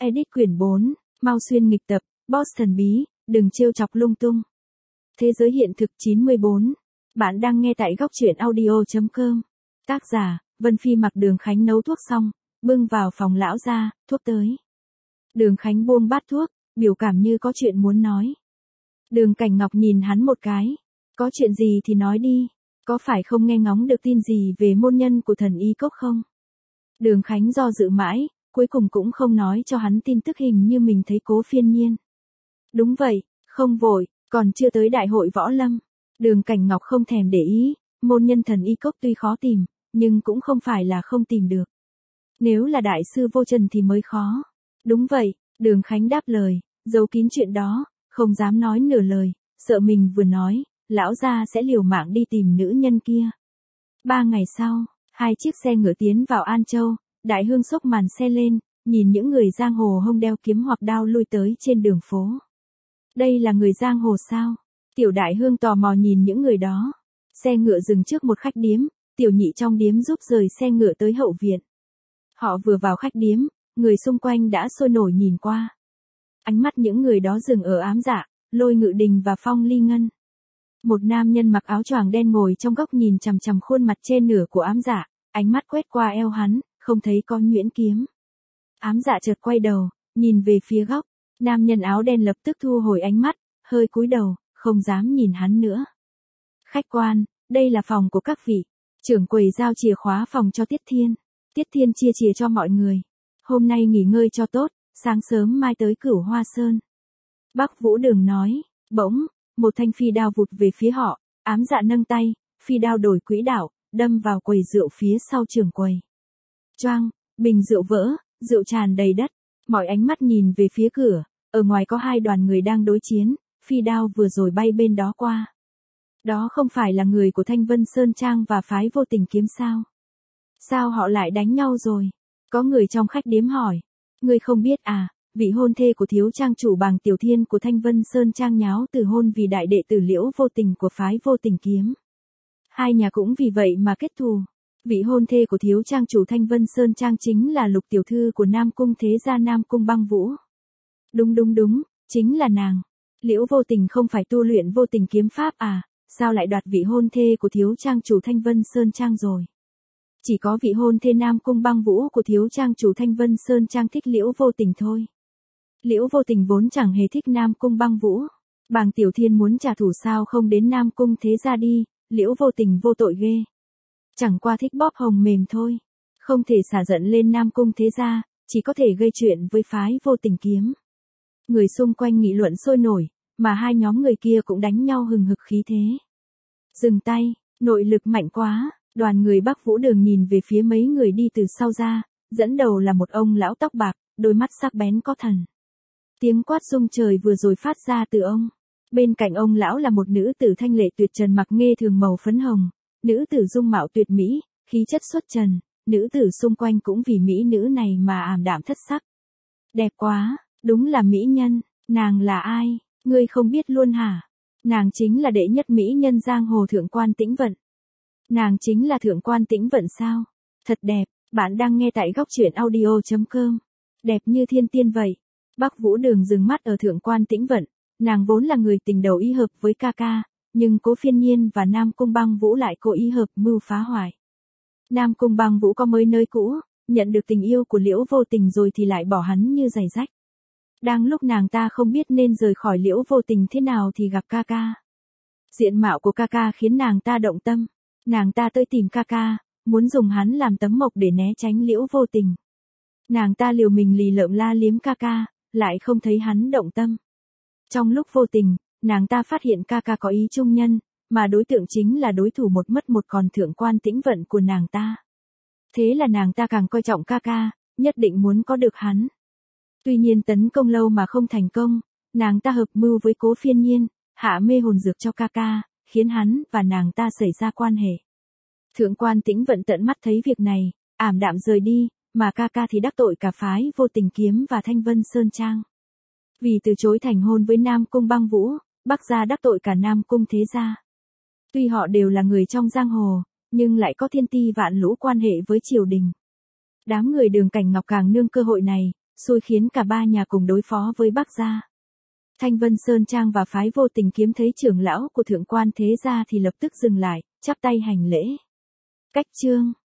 Edit quyển 4, Mau Xuyên nghịch tập, Boss thần bí, đừng trêu chọc lung tung. Thế giới hiện thực 94. Bạn đang nghe tại góc truyện audio.com. Tác giả, Vân Phi. Mặc Đường Khánh nấu thuốc xong, bưng vào phòng lão ra, thuốc tới. Đường Khánh buông bát thuốc, biểu cảm như có chuyện muốn nói. Đường Cảnh Ngọc nhìn hắn một cái. Có chuyện gì thì nói đi, có phải không nghe ngóng được tin gì về môn nhân của thần y cốc không? Đường Khánh do dự mãi, cuối cùng cũng không nói cho hắn tin tức hình như mình thấy Cố Phiên Nhiên. Đúng vậy, không vội, còn chưa tới đại hội võ lâm. Đường Cảnh Ngọc không thèm để ý, môn nhân thần y cốc tuy khó tìm, nhưng cũng không phải là không tìm được. Nếu là đại sư Vô Trần thì mới khó. Đúng vậy, Đường Khánh đáp lời, giấu kín chuyện đó, không dám nói nửa lời, sợ mình vừa nói, lão gia sẽ liều mạng đi tìm nữ nhân kia. 3 ngày sau, 2 chiếc xe ngựa tiến vào An Châu, Đại Hương xốc màn xe lên, nhìn những người giang hồ hông đeo kiếm hoặc đao lui tới trên đường phố. Đây là người giang hồ sao? Tiểu Đại Hương tò mò nhìn những người đó. Xe ngựa dừng trước một khách điếm, Tiểu Nhị trong điếm giúp rời xe ngựa tới hậu viện. Họ vừa vào khách điếm, người xung quanh đã sôi nổi nhìn qua. Ánh mắt những người đó dừng ở Ám Dạ, Lôi Ngự Đình và Phong Ly Ngân. Một nam nhân mặc áo choàng đen ngồi trong góc nhìn chằm chằm khuôn mặt trên nửa của Ám Dạ, ánh mắt quét qua eo hắn, không thấy có nhuyễn kiếm. Ám Dạ chợt quay đầu, nhìn về phía góc, nam nhân áo đen lập tức thu hồi ánh mắt, hơi cúi đầu, không dám nhìn hắn nữa. Khách quan, đây là phòng của các vị. Trưởng quầy giao chìa khóa phòng cho Tiết Thiên. Tiết Thiên chia chìa cho mọi người. Hôm nay nghỉ ngơi cho tốt, sáng sớm mai tới Cửu Hoa Sơn. Bắc Vũ Đường nói, bỗng, một thanh phi đao vụt về phía họ, Ám Dạ nâng tay, phi đao đổi quỹ đạo, đâm vào quầy rượu phía sau trưởng quầy. Choang, bình rượu vỡ, rượu tràn đầy đất, mọi ánh mắt nhìn về phía cửa, ở ngoài có 2 đoàn người đang đối chiến, phi đao vừa rồi bay bên đó qua. Đó không phải là người của Thanh Vân Sơn Trang và phái Vô Tình Kiếm sao? Sao họ lại đánh nhau rồi? Có người trong khách điếm hỏi. Ngươi không biết à, vị hôn thê của thiếu trang chủ Bàng Tiểu Thiên của Thanh Vân Sơn Trang nháo từ hôn vì đại đệ tử Liễu Vô Tình của phái Vô Tình Kiếm. 2 nhà cũng vì vậy mà kết thù. Vị hôn thê của thiếu trang chủ Thanh Vân Sơn Trang chính là Lục tiểu thư của Nam Cung thế gia Nam Cung Băng Vũ. Đúng, chính là nàng. Liễu Vô Tình không phải tu luyện Vô Tình kiếm pháp à, sao lại đoạt vị hôn thê của thiếu trang chủ Thanh Vân Sơn Trang rồi? Chỉ có vị hôn thê Nam Cung Băng Vũ của thiếu trang chủ Thanh Vân Sơn Trang thích Liễu Vô Tình thôi. Liễu Vô Tình vốn chẳng hề thích Nam Cung Băng Vũ. Bàng Tiểu Thiên muốn trả thù sao không đến Nam Cung thế gia đi, Liễu Vô Tình vô tội ghê. Chẳng qua thích bóp hồng mềm thôi. Không thể xả giận lên Nam Cung thế gia, chỉ có thể gây chuyện với phái Vô Tình Kiếm. Người xung quanh nghị luận sôi nổi, mà 2 nhóm người kia cũng đánh nhau hừng hực khí thế. Dừng tay, nội lực mạnh quá, đoàn người Bắc Vũ Đường nhìn về phía mấy người đi từ sau ra, dẫn đầu là một ông lão tóc bạc, đôi mắt sắc bén có thần. Tiếng quát rung trời vừa rồi phát ra từ ông. Bên cạnh ông lão là một nữ tử thanh lệ tuyệt trần mặc nghê thường màu phấn hồng, nữ tử dung mạo tuyệt mỹ, khí chất xuất trần, nữ tử xung quanh cũng vì mỹ nữ này mà ảm đạm thất sắc. Đẹp quá, đúng là mỹ nhân, nàng là ai, ngươi không biết luôn hả? Nàng chính là đệ nhất mỹ nhân giang hồ Thượng Quan Tĩnh Vận. Nàng chính là Thượng Quan Tĩnh Vận sao? Thật đẹp, bạn đang nghe tại góc truyện audio.com. Đẹp như thiên tiên vậy. Bắc Vũ Đường dừng mắt ở Thượng Quan Tĩnh Vận, nàng vốn là người tình đầu ý hợp với ca ca, nhưng Cố Phiên Nhiên và Nam Cung Băng Vũ lại cố ý hợp mưu phá hoại. Nam Cung Băng Vũ có mới nơi cũ, nhận được tình yêu của Liễu Vô Tình rồi thì lại bỏ hắn như giày rách. Đang lúc nàng ta không biết nên rời khỏi Liễu Vô Tình thế nào thì gặp ca ca. Diện mạo của ca ca khiến nàng ta động tâm, nàng ta tới tìm ca ca, muốn dùng hắn làm tấm mộc để né tránh Liễu Vô Tình. Nàng ta liều mình lì lợm la liếm ca ca, lại không thấy hắn động tâm. Trong lúc vô tình, nàng ta phát hiện ca ca có ý trung nhân, mà đối tượng chính là đối thủ một mất một còn Thượng Quan Tĩnh Vận của nàng ta. Thế là nàng ta càng coi trọng ca ca, nhất định muốn có được hắn. Tuy nhiên tấn công lâu mà không thành công, nàng ta hợp mưu với Cố Phiên Nhiên, hạ mê hồn dược cho ca ca, khiến hắn và nàng ta xảy ra quan hệ. Thượng Quan Tĩnh Vận tận mắt thấy việc này, ảm đạm rời đi, mà ca ca thì đắc tội cả phái Vô Tình Kiếm và Thanh Vân Sơn Trang. Vì từ chối thành hôn với Nam Cung Băng Vũ, Bắc gia đắc tội cả Nam Cung thế gia. Tuy họ đều là người trong giang hồ, nhưng lại có thiên ti vạn lũ quan hệ với triều đình. Đám người Đường Cảnh Ngọc càng nương cơ hội này, xui khiến cả ba nhà cùng đối phó với Bắc gia. Thanh Vân Sơn Trang và phái Vô Tình Kiếm thấy trưởng lão của thượng quan thế gia thì lập tức dừng lại, chắp tay hành lễ. Cách chương